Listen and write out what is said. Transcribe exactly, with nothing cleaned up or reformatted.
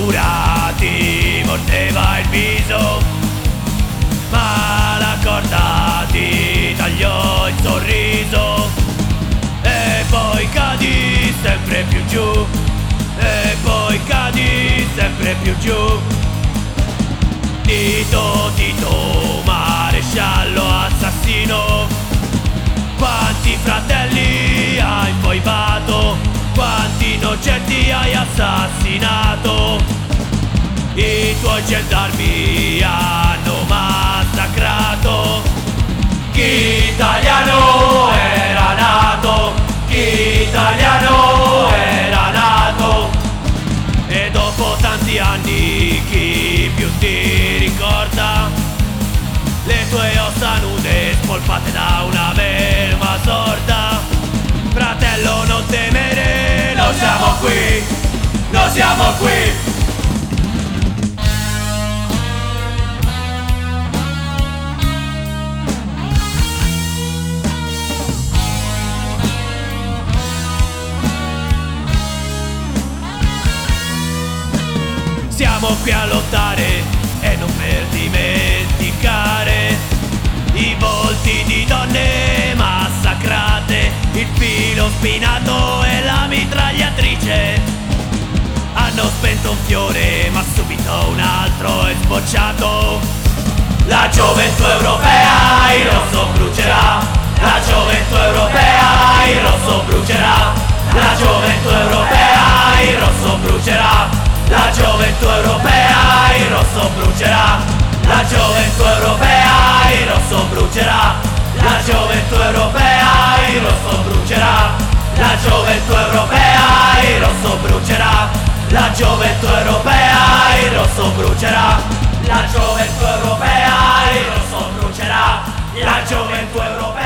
paura ti mordeva il viso, ma la corda ti tagliò il sorriso. E poi cadi sempre più giù, e poi cadi sempre più giù. Tito, Tito, maresciallo assassino, quanti fratelli hai infoibato, quanti innocenti hai assassinato. I tuoi gendarmi hanno massacrato. Chi italiano era nato, chi italiano era nato. E dopo tanti anni chi più ti ricorda le tue ossa nude spolpate da una melma sorda. Fratello, non temere, noi siamo qui, noi siamo qui. Siamo qui a lottare e non per dimenticare i volti di donne massacrate, il filo spinato e la mitragliatrice. Hanno spento un fiore ma subito un altro è sbocciato. La gioventù europea il rosso brucerà, la gioventù europea il rosso brucerà, la gioventù europea il rosso brucerà. La gioventù europea il rosso brucerà, la gioventù europea il rosso brucerà, la gioventù europea il rosso brucerà, la gioventù europea il rosso brucerà, la gioventù europea il rosso brucerà, la gioventù europea il rosso brucerà, la gioventù europea